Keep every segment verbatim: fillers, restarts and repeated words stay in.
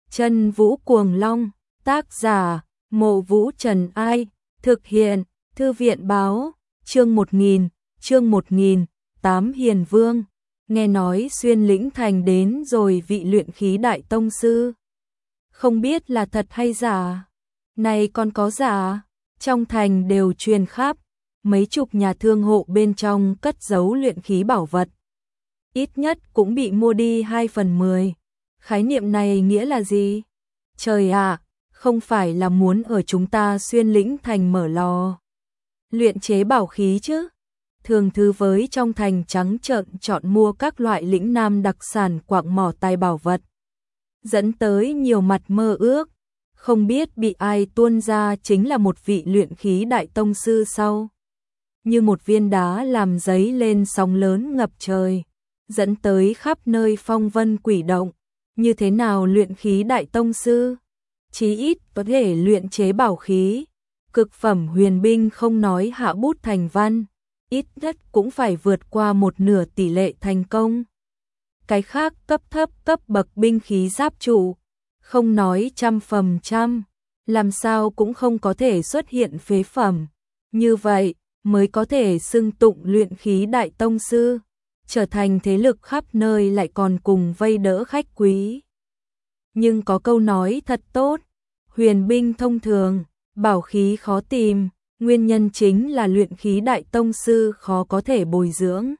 Chân Vũ Cuồng Long, tác giả, Mộ Vũ Trần Ai, thực hiện, Thư viện báo, chương một nghìn, chương một nghìn, tám Hiền Vương, nghe nói Xuyên Lĩnh Thành đến rồi vị luyện khí đại tông sư. Không biết là thật hay giả, này còn có giả, trong thành đều truyền khắp, mấy chục nhà thương hộ bên trong cất giấu luyện khí bảo vật. Ít nhất cũng bị mua đi hai phần mười. Khái niệm này nghĩa là gì? Trời ạ, không phải là muốn ở chúng ta Xuyên Lĩnh Thành mở lò luyện chế bảo khí chứ? Thường thư với trong thành trắng trợn chọn mua các loại lĩnh nam đặc sản quạng mỏ tài bảo vật, dẫn tới nhiều mặt mơ ước, không biết bị ai tuôn ra chính là một vị luyện khí đại tông sư sau. Như một viên đá làm dấy lên sóng lớn ngập trời, dẫn tới khắp nơi phong vân quỷ động. Như thế nào luyện khí đại tông sư? Chí ít có thể luyện chế bảo khí, cực phẩm huyền binh không nói hạ bút thành văn, ít nhất cũng phải vượt qua một nửa tỷ lệ thành công. Cái khác cấp thấp cấp bậc binh khí giáp trụ, không nói trăm phẩm trăm, làm sao cũng không có thể xuất hiện phế phẩm. Như vậy mới có thể xưng tụng luyện khí đại tông sư, trở thành thế lực khắp nơi lại còn cùng vây đỡ khách quý. Nhưng có câu nói thật tốt, huyền binh thông thường, bảo khí khó tìm, nguyên nhân chính là luyện khí đại tông sư khó có thể bồi dưỡng.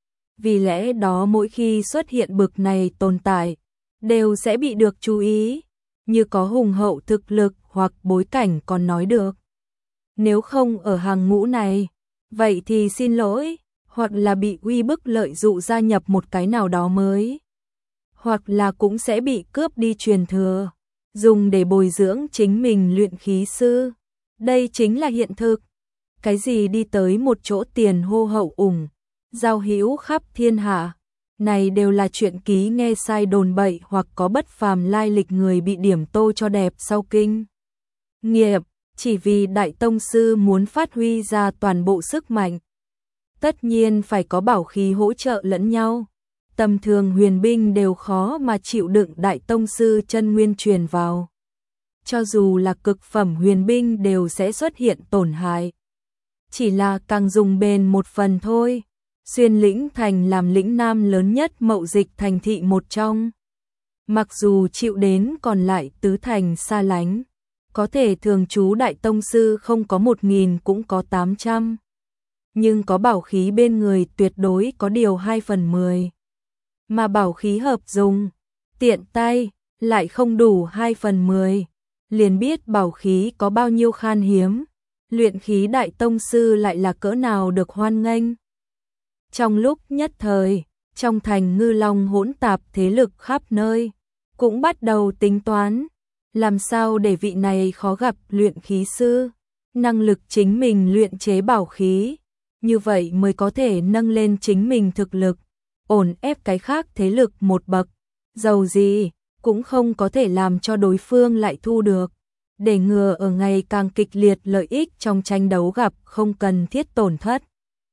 Vì lẽ đó mỗi khi xuất hiện bực này tồn tại, đều sẽ bị được chú ý, như có hùng hậu thực lực hoặc bối cảnh còn nói được. Nếu không ở hàng ngũ này, vậy thì xin lỗi, hoặc là bị uy bức lợi dụ gia nhập một cái nào đó mới, hoặc là cũng sẽ bị cướp đi truyền thừa, dùng để bồi dưỡng chính mình luyện khí sư. Đây chính là hiện thực. Cái gì đi tới một chỗ tiền hô hậu ủng, giao hữu khắp thiên hạ, này đều là chuyện ký nghe sai đồn bậy hoặc có bất phàm lai lịch người bị điểm tô cho đẹp sau kinh nghiệm, chỉ vì đại tông sư muốn phát huy ra toàn bộ sức mạnh. Tất nhiên phải có bảo khí hỗ trợ lẫn nhau. Tầm thường huyền binh đều khó mà chịu đựng đại tông sư chân nguyên truyền vào. Cho dù là cực phẩm huyền binh đều sẽ xuất hiện tổn hại. Chỉ là càng dùng bền một phần thôi. Xuyên Lĩnh Thành làm lĩnh nam lớn nhất mậu dịch thành thị một trong. Mặc dù chịu đến còn lại tứ thành xa lánh, có thể thường trú đại tông sư không có một nghìn cũng có tám trăm. Nhưng có bảo khí bên người tuyệt đối có điều hai phần mười. Mà bảo khí hợp dùng, tiện tay, lại không đủ hai phần mười. Liền biết bảo khí có bao nhiêu khan hiếm, luyện khí đại tông sư lại là cỡ nào được hoan nghênh. Trong lúc nhất thời, trong thành Ngư Long hỗn tạp thế lực khắp nơi, cũng bắt đầu tính toán, làm sao để vị này khó gặp luyện khí sư, năng lực chính mình luyện chế bảo khí, như vậy mới có thể nâng lên chính mình thực lực, ổn ép cái khác thế lực một bậc, dầu gì cũng không có thể làm cho đối phương lại thu được, để ngừa ở ngày càng kịch liệt lợi ích trong tranh đấu gặp không cần thiết tổn thất.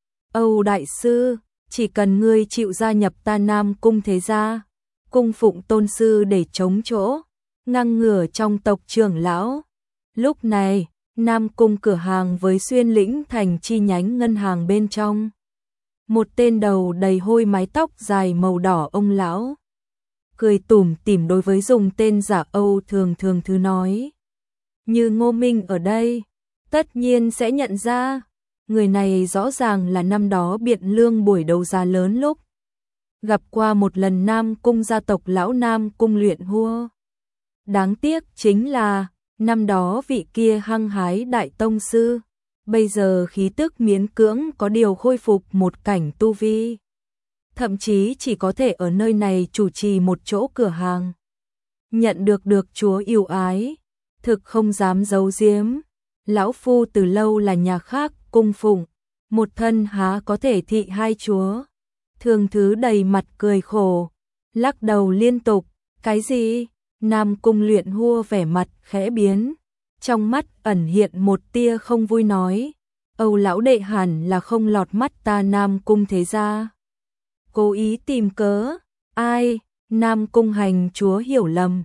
Âu đại sư, chỉ cần ngươi chịu gia nhập ta Nam Cung thế gia, cung phụng tôn sư để chống chỗ, ngăn ngừa trong tộc trưởng lão. Lúc này, Nam Cung cửa hàng với Xuyên Lĩnh Thành chi nhánh ngân hàng bên trong. Một tên đầu đầy hôi mái tóc dài màu đỏ ông lão, cười tủm tỉm đối với dùng tên giả Âu Thường Thường Thứ nói. Như Ngô Minh ở đây, tất nhiên sẽ nhận ra, người này rõ ràng là năm đó Biện Lương buổi đấu giá lớn lúc gặp qua một lần Nam Cung gia tộc lão Nam Cung luyện hua. Đáng tiếc chính là, năm đó vị kia hăng hái đại tông sư, bây giờ khí tức miễn cưỡng có điều khôi phục một cảnh tu vi. Thậm chí chỉ có thể ở nơi này chủ trì một chỗ cửa hàng. Nhận được được chúa yêu ái, thực không dám giấu giếm. Lão phu từ lâu là nhà khác cung phụng, một thân há có thể thị hai chúa. Thường Thứ đầy mặt cười khổ, lắc đầu liên tục, cái gì? Nam Cung luyện hua vẻ mặt khẽ biến, trong mắt ẩn hiện một tia không vui nói, Âu lão đệ hẳn là không lọt mắt ta Nam Cung thế gia. Cố ý tìm cớ, ai? Nam Cung hành chúa hiểu lầm,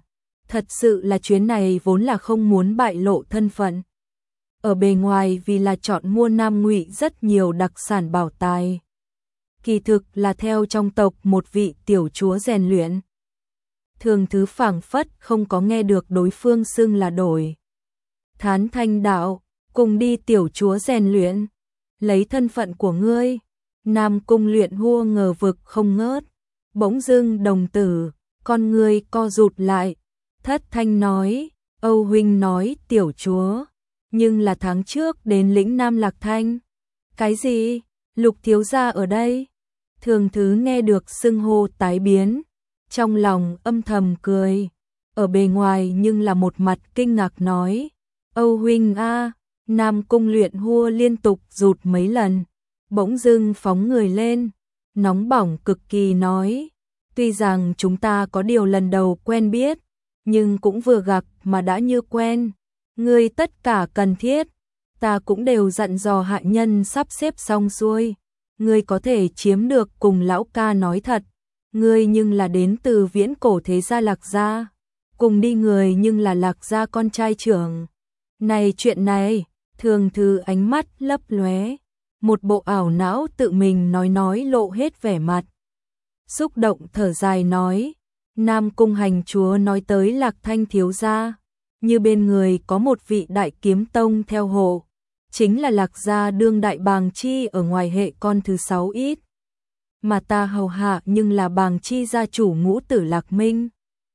Thật sự là chuyến này vốn là không muốn bại lộ thân phận. Ở bề ngoài vì là chọn mua Nam Ngụy rất nhiều đặc sản bảo tài. Kỳ thực là theo trong tộc một vị tiểu chúa rèn luyện. Thường Thứ phảng phất không có nghe được đối phương xưng là đổi. Thán thanh đạo, cùng đi tiểu chúa rèn luyện, lấy thân phận của ngươi. Nam Cung Luyện Hua ngờ vực không ngớt, bỗng dưng đồng tử, con ngươi co rụt lại, thất thanh nói, Âu huynh nói tiểu chúa, nhưng là tháng trước đến lĩnh Nam Lạc Thanh. Cái gì? Lục thiếu gia ở đây? Thường Thứ nghe được xưng hô tái biến, trong lòng âm thầm cười, ở bề ngoài nhưng là một mặt kinh ngạc nói, Âu huynh a. Nam Cung Luyện Hua liên tục rụt mấy lần, bỗng dưng phóng người lên, nóng bỏng cực kỳ nói, tuy rằng chúng ta có điều lần đầu quen biết, nhưng cũng vừa gặp mà đã như quen, ngươi tất cả cần thiết, ta cũng đều dặn dò hạ nhân sắp xếp xong xuôi, ngươi có thể chiếm được cùng lão ca nói thật, ngươi nhưng là đến từ viễn cổ thế gia Lạc gia, cùng đi người nhưng là Lạc gia con trai trưởng. Này chuyện này, Thường Thứ ánh mắt lấp lóe, một bộ ảo não tự mình nói nói lộ hết vẻ mặt. Xúc động thở dài nói, Nam Cung hành chúa nói tới Lạc Thanh thiếu gia, như bên người có một vị đại kiếm tông theo hộ, chính là Lạc gia đương đại bàng chi ở ngoài hệ con thứ sáu ít. Mà ta hầu hạ nhưng là bàng chi gia chủ ngũ tử Lạc Minh.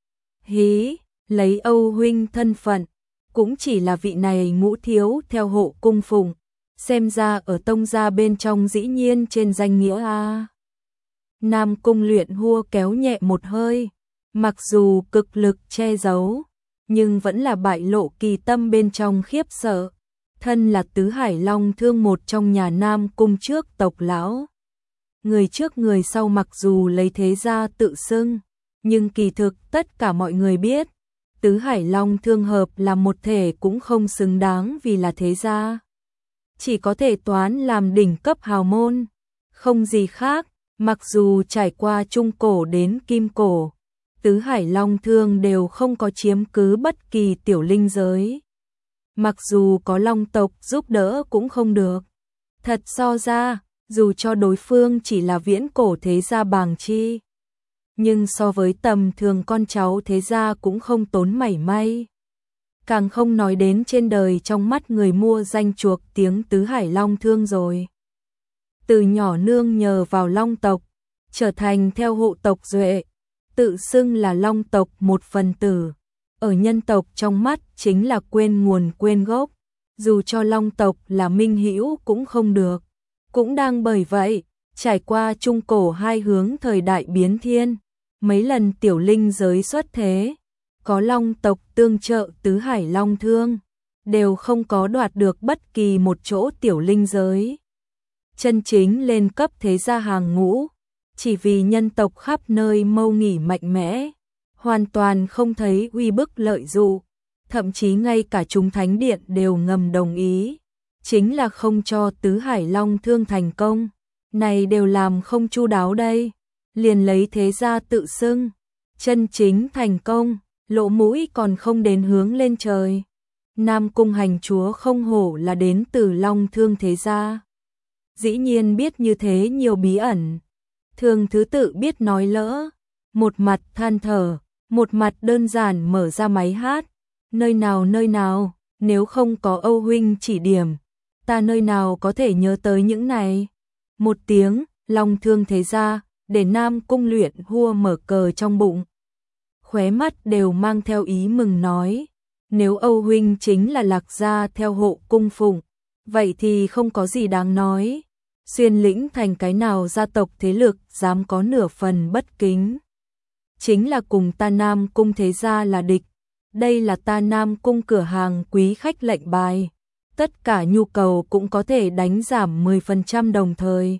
Hí, lấy Âu huynh thân phận, cũng chỉ là vị này ngũ thiếu theo hộ cung phụng, xem ra ở tông gia bên trong dĩ nhiên trên danh nghĩa a. Nam Cung Luyện Hua kéo nhẹ một hơi, mặc dù cực lực che giấu, nhưng vẫn là bại lộ kỳ tâm bên trong khiếp sợ. Thân là Tứ Hải Long Thương một trong nhà Nam Cung trước tộc lão. Người trước người sau mặc dù lấy thế gia tự xưng, nhưng kỳ thực tất cả mọi người biết, Tứ Hải Long Thương hợp là một thể cũng không xứng đáng vì là thế gia. Chỉ có thể toán làm đỉnh cấp hào môn, không gì khác, mặc dù trải qua trung cổ đến kim cổ, Tứ Hải Long Thương đều không có chiếm cứ bất kỳ tiểu linh giới. Mặc dù có long tộc giúp đỡ cũng không được. Thật so ra, dù cho đối phương chỉ là viễn cổ thế gia bàng chi, nhưng so với tầm thường con cháu thế gia cũng không tốn mảy may. Càng không nói đến trên đời trong mắt người mua danh chuộc tiếng Tứ Hải Long Thương rồi. Từ nhỏ nương nhờ vào long tộc, trở thành theo hộ tộc duệ, tự xưng là long tộc một phần tử. Ở nhân tộc trong mắt chính là quên nguồn quên gốc, dù cho long tộc là minh hữu cũng không được. Cũng đang bởi vậy, trải qua trung cổ hai hướng thời đại biến thiên, mấy lần tiểu linh giới xuất thế, có long tộc tương trợ Tứ Hải Long Thương, đều không có đoạt được bất kỳ một chỗ tiểu linh giới. Chân chính lên cấp thế gia hàng ngũ, chỉ vì nhân tộc khắp nơi mâu nghỉ mạnh mẽ, hoàn toàn không thấy uy bức lợi dụ, thậm chí ngay cả chúng thánh điện đều ngầm đồng ý, chính là không cho Tứ Hải Long Thương thành công, này đều làm không chu đáo đây, liền lấy thế gia tự xưng, chân chính thành công, lỗ mũi còn không đến hướng lên trời. Nam Cung hành chúa không hổ là đến từ Long Thương thế gia, dĩ nhiên biết như thế nhiều bí ẩn. Thường Thứ tự biết nói lỡ, một mặt than thở, một mặt đơn giản mở ra máy hát, nơi nào nơi nào, nếu không có Âu huynh chỉ điểm, ta nơi nào có thể nhớ tới những này. Một tiếng, Long Thương thế gia, để Nam Cung Luyện Hua mở cờ trong bụng. Khóe mắt đều mang theo ý mừng nói, nếu Âu huynh chính là Lạc gia theo hộ cung phụng, vậy thì không có gì đáng nói. Xuyên lĩnh thành cái nào gia tộc thế lực dám có nửa phần bất kính. Chính là cùng ta Nam Cung thế gia là địch. Đây là ta Nam Cung cửa hàng quý khách lệnh bài. Tất cả nhu cầu cũng có thể đánh giảm mười phần trăm đồng thời.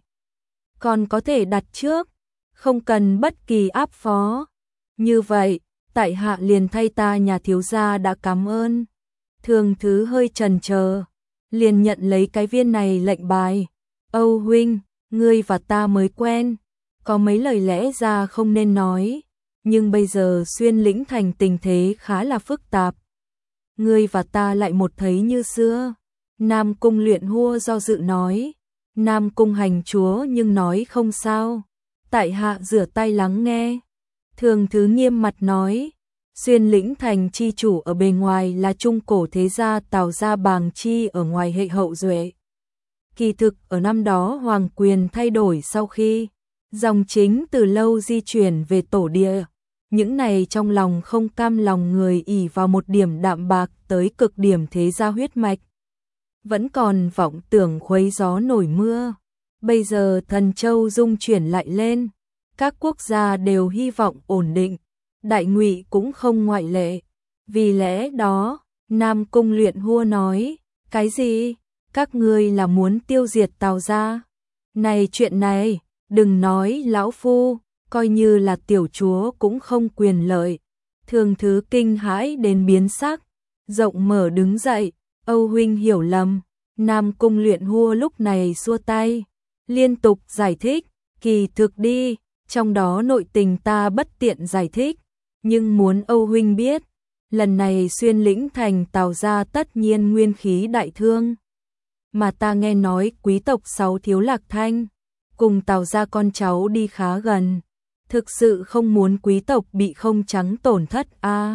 Còn có thể đặt trước, không cần bất kỳ áp phó. Như vậy, tại hạ liền thay ta nhà thiếu gia đã cảm ơn. Thường Thứ hơi chần chờ, liền nhận lấy cái viên này lệnh bài. Âu huynh, ngươi và ta mới quen, có mấy lời lẽ ra không nên nói, nhưng bây giờ Xuyên Lĩnh Thành tình thế khá là phức tạp. Ngươi và ta lại một thấy như xưa. Nam Cung Luyện Hua do dự nói. Nam Cung hành chúa nhưng nói không sao. Tại hạ rửa tay lắng nghe. Thường Thứ nghiêm mặt nói. Xuyên Lĩnh Thành chi chủ ở bề ngoài là trung cổ thế gia Tào gia Bàng Chi ở ngoài hệ hậu duệ. Kỳ thực ở năm đó hoàng quyền thay đổi sau khi dòng chính từ lâu di chuyển về tổ địa. Những này trong lòng không cam lòng người ỷ vào một điểm đạm bạc tới cực điểm thế gia huyết mạch. Vẫn còn vọng tưởng khuấy gió nổi mưa. Bây giờ Thần Châu dung chuyển lại lên. Các quốc gia đều hy vọng ổn định. Đại Ngụy cũng không ngoại lệ. Vì lẽ đó, Nam Cung Luyện Hua nói, cái gì? Các ngươi là muốn tiêu diệt Tào gia? Này chuyện này, đừng nói lão phu, coi như là tiểu chúa cũng không quyền lợi. Thường Thứ kinh hãi đến biến sắc, rộng mở đứng dậy, Âu huynh hiểu lầm. Nam Cung Luyện Hua lúc này xua tay, liên tục giải thích, kỳ thực đi, trong đó nội tình ta bất tiện giải thích, nhưng muốn Âu huynh biết, lần này Xuyên Lĩnh Thành Tào gia tất nhiên nguyên khí đại thương. Mà ta nghe nói quý tộc Sáu Thiếu Lạc Thanh cùng Tào gia con cháu đi khá gần, thực sự không muốn quý tộc bị không trắng tổn thất a. À,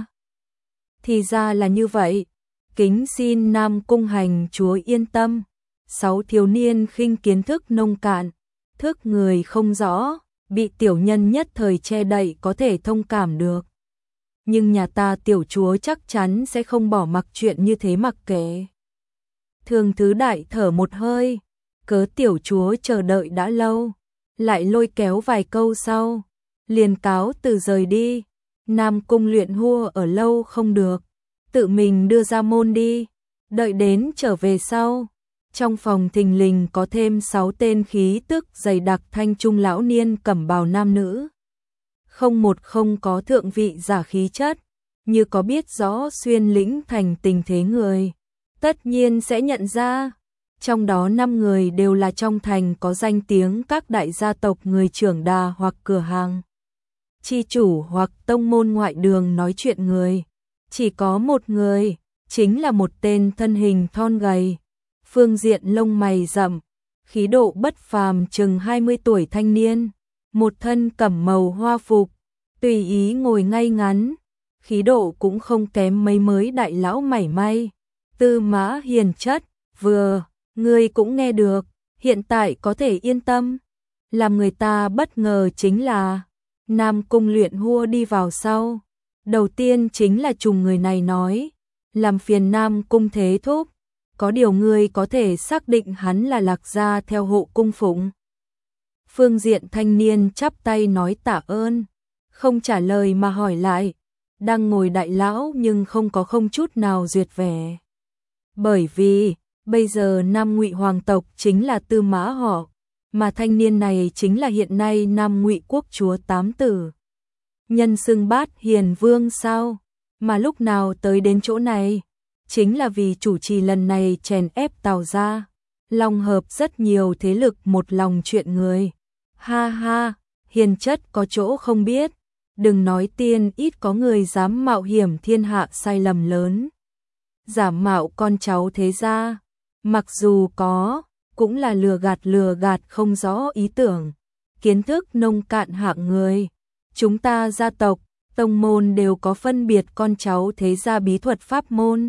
thì ra là như vậy. Kính xin Nam Cung hành chúa yên tâm. Sáu thiếu niên khinh kiến thức nông cạn, thức người không rõ, bị tiểu nhân nhất thời che đậy có thể thông cảm được. Nhưng nhà ta tiểu chúa chắc chắn sẽ không bỏ mặc chuyện như thế mặc kệ. Thường Thứ đại thở một hơi, cớ tiểu chúa chờ đợi đã lâu, lại lôi kéo vài câu sau, liền cáo từ rời đi. Nam Cung Luyện Hua ở lâu không được, tự mình đưa ra môn đi, đợi đến trở về sau. Trong phòng thình lình có thêm sáu tên khí tức dày đặc thanh trung lão niên cẩm bào nam nữ. Không một không có thượng vị giả khí chất, như có biết rõ Xuyên Lĩnh Thành tình thế người, tất nhiên sẽ nhận ra. Trong đó năm người đều là trong thành có danh tiếng các đại gia tộc người trưởng đà hoặc cửa hàng chi chủ hoặc tông môn ngoại đường nói chuyện người. Chỉ có một người, chính là một tên thân hình thon gầy, phương diện lông mày rậm, khí độ bất phàm chừng hai mươi tuổi thanh niên, một thân cẩm màu hoa phục, tùy ý ngồi ngay ngắn, khí độ cũng không kém mấy mới đại lão mảy may. Tư mã hiền chất, vừa, ngươi cũng nghe được, hiện tại có thể yên tâm. Làm người ta bất ngờ chính là, Nam Cung Luyện Hua đi vào sau. Đầu tiên chính là trùng người này nói, làm phiền Nam Cung thế thúc, có điều ngươi có thể xác định hắn là Lạc gia theo hộ cung phụng. Phương diện thanh niên chắp tay nói tạ ơn, không trả lời mà hỏi lại, đang ngồi đại lão nhưng không có không chút nào duyệt vẻ. Bởi vì, bây giờ Nam Ngụy hoàng tộc chính là Tư Mã họ, mà thanh niên này chính là hiện nay Nam Ngụy quốc chúa tám tử. Nhân xưng Bát Hiền Vương sao? Mà lúc nào tới đến chỗ này? Chính là vì chủ trì lần này chèn ép Tào gia, long hợp rất nhiều thế lực một lòng chuyện người. Ha ha, hiền chất có chỗ không biết, đừng nói tiên ít có người dám mạo hiểm thiên hạ sai lầm lớn. Giả mạo con cháu thế gia, mặc dù có, cũng là lừa gạt lừa gạt không rõ ý tưởng, kiến thức nông cạn hạng người. Chúng ta gia tộc, tông môn đều có phân biệt con cháu thế gia bí thuật pháp môn.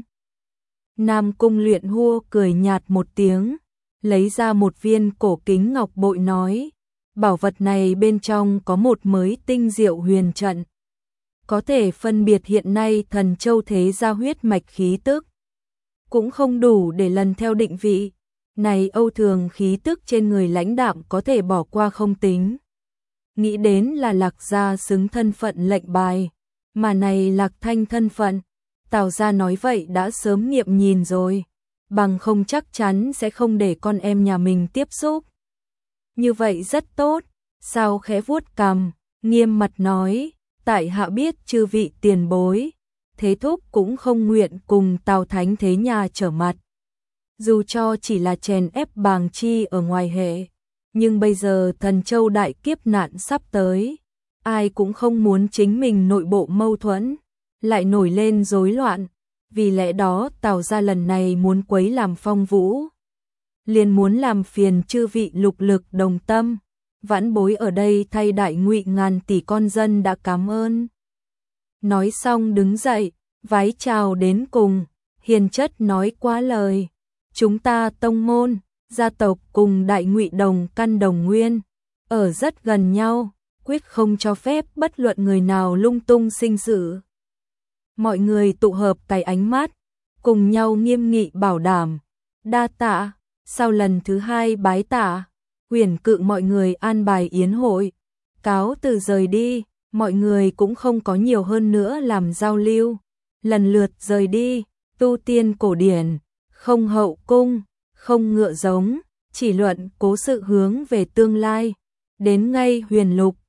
Nam Cung Luyện Hua cười nhạt một tiếng, lấy ra một viên cổ kính ngọc bội nói, bảo vật này bên trong có một mới tinh diệu huyền trận, có thể phân biệt hiện nay Thần Châu thế gia huyết mạch khí tức, cũng không đủ để lần theo định vị. Này Âu thường khí tức trên người lãnh đạm có thể bỏ qua không tính. Nghĩ đến là Lạc gia xứng thân phận lệnh bài, mà này Lạc Thanh thân phận, Tào gia nói vậy đã sớm nghiệm nhìn rồi, bằng không chắc chắn sẽ không để con em nhà mình tiếp xúc. Như vậy rất tốt, sao khẽ vuốt cằm, nghiêm mặt nói, tại hạ biết chư vị tiền bối, thế thúc cũng không nguyện cùng Tào Thánh thế nhà trở mặt. Dù cho chỉ là chèn ép Bàng Chi ở ngoài hệ, nhưng bây giờ Thần Châu đại kiếp nạn sắp tới, ai cũng không muốn chính mình nội bộ mâu thuẫn lại nổi lên rối loạn, vì lẽ đó Tào gia lần này muốn quấy làm Phong Vũ, liền muốn làm phiền chư vị lục lực đồng tâm. Vãn bối ở đây thay Đại Ngụy ngàn tỷ con dân đã cảm ơn. Nói xong đứng dậy, vái chào đến cùng, hiền chất nói quá lời. Chúng ta tông môn, gia tộc cùng Đại Ngụy đồng căn đồng nguyên, ở rất gần nhau, quyết không cho phép bất luận người nào lung tung sinh sự. Mọi người tụ hợp cái ánh mắt, cùng nhau nghiêm nghị bảo đảm. Đa tạ, sau lần thứ hai bái tạ, Huyền Cự mọi người an bài yến hội, cáo từ rời đi, mọi người cũng không có nhiều hơn nữa làm giao lưu, lần lượt rời đi. Tu tiên cổ điển, không hậu cung, không ngựa giống, chỉ luận cố sự hướng về tương lai. Đến ngay Huyền Lục,